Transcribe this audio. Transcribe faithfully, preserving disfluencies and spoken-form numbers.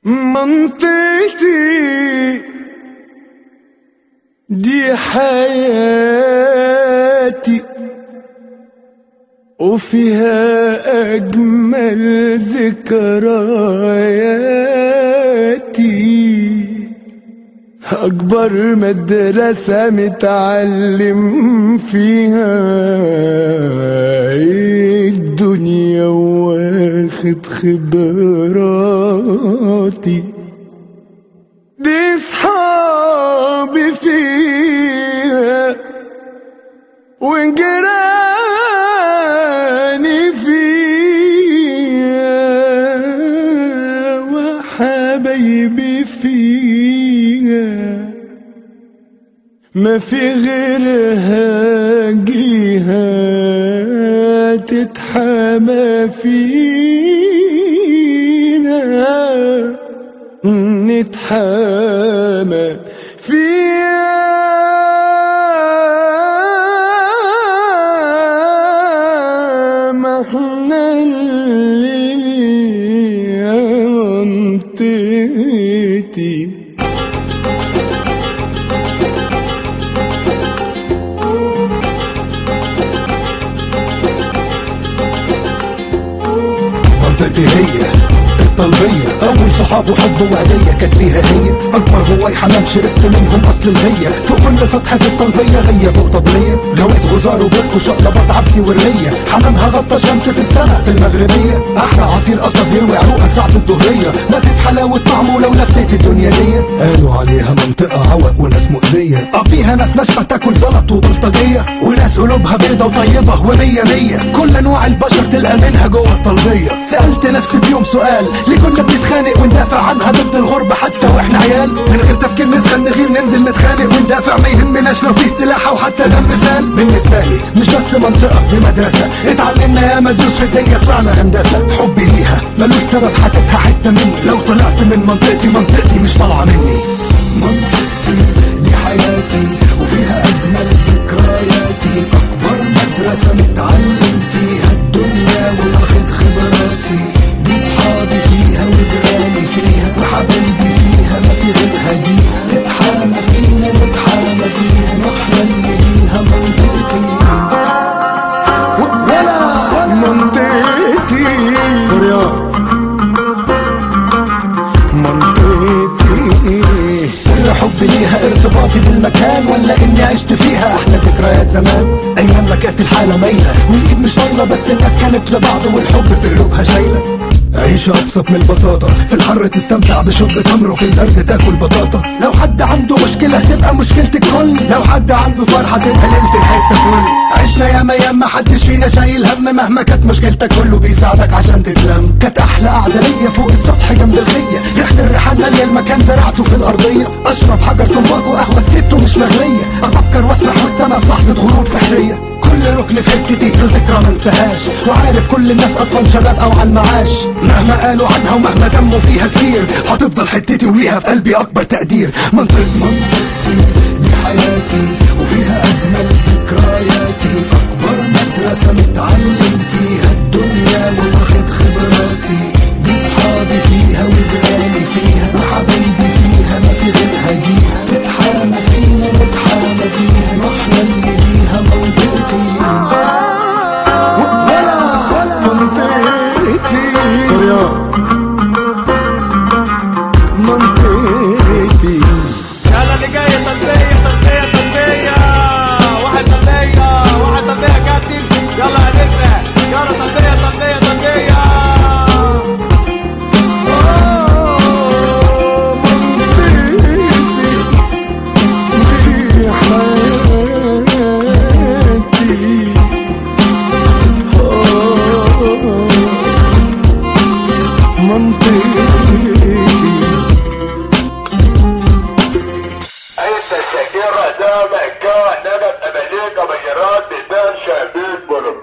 منطقتي دي حياتي وفيها أجمل ذكرياتي، أكبر مدرسة متعلم فيها الدنيا واخد خبراتي، دي صحابي فيها وجيراني فيها وحبايبي فيها، ما في غيرها جيها تتحامى فينا، نتحامى فيها. ما احنا اللي منطقتي منطقتي هي الطلبية، أول صحاب وحب وعدية كانت فيها هي، أكبر هواي حمام شربت منهم أصل الهية، فوق كل سطح في الطلبية غية فوق طبلية، غويت غزار وبرك وشقلب أصعبسي ورمية، حمامها غطى شمس في السماء في المغربية، أحلى عصير قصب يروي عروقك ساعة الظهرية، ما في في حلاوة طعمه لو لفيت الدنيا دي، قالوا عليها منطقة عوق وناس مؤذية، أه فيها ناس ناشفة تاكل زلط وبلطجية، وناس قلوبها بيضة وطيبة ومية مية، كل أنواع البشر تلقى منها جوه الطلبية. سألت نفسي في يوم سؤال، ليه كنا بنتخانق وندافع عنها ضد الغربة حتى واحنا عيال؟ من غير تفكير نسخن نغير ننزل نتخانق وندافع، ما يهمناش لو في سلاح او حتى دم سال. بالنسبة لي مش بس منطقة دي مدرسة، اتعلمنا يا مدروس في الدنيا طلعنا هندسة، حبي ليها ملوش سبب حاسسها حتة مني، لو طلعت من منطقتي منطقتي مش طالعة مني. منطقتي دي حياتي وفيها اجمل ذكرياتي، اكبر مدرسة متعلم فيها الدنيا واخد خبراتي، دي صحابي فيها وجيراني فيها وحبايبي فيها، ما في غيرها ديها، نتحامى فينا نتحامى فيها، واحنا اللي ليها منطقتي. ولا منطقتي منطقتي سر حبي ليها ارتباطي بالمكان، ولا اني عشت فيها احلى ذكريات زمان، ايام ما كانت الحالة مايلة والايد مش طايلة، بس الناس كانت لبعض والحب في قلوبها شايلة. عيشة أبسط من البساطة، في الحر تستمتع بشرب تمر وفي البرد تاكل بطاطا، لو حد عنده مشكلة تبقى مشكلة الكل، لو حد عنده فرحة تبقى ليلة الحتة فل. عشنا ياما ياما محدش فينا شايل هم، مهما كانت مشكلتك كله بيساعدك عشان تتلم. كانت أحلى قعدة ليا فوق السطح جنب الغية، ريحة الريحان مالية المكان زرعته في الأرضية، أشرب حجر تمباك وقهوة سكت ومش مغلية، أفكر وأسرح والسما في لحظة غروب سحرية، كل ركن في حتتي له ذكرى منساهاش، وعارف كل الناس اطفال شباب او على المعاش، مهما قالوا عنها ومهما ذموا فيها كتير، هتفضل حتتي وليها في قلبي اكبر تقدير. منطقتي منطقتي دي حياتي وفيها اجمل ذكرياتي، اكبر مدرسة متعلم فيها الدنيا واخد خبراتي، دي صحابي فيها وجيراني فيها وحبايبي فيها، ما في غيرها جيها، نتحامى فينا نتحامى فيها، واحنا اللي ليها منطقتي. ولا منطقتي منطقتي يلا اللي جاي طلبية طلبية طلبية، واحد طلبية واحد طلبية كابتن، يلا هنبدأ، يلا طلبية طلبية طلبية. انت الشاكرة ده مكان نبت امريكا بجرات بيبان شابين بلو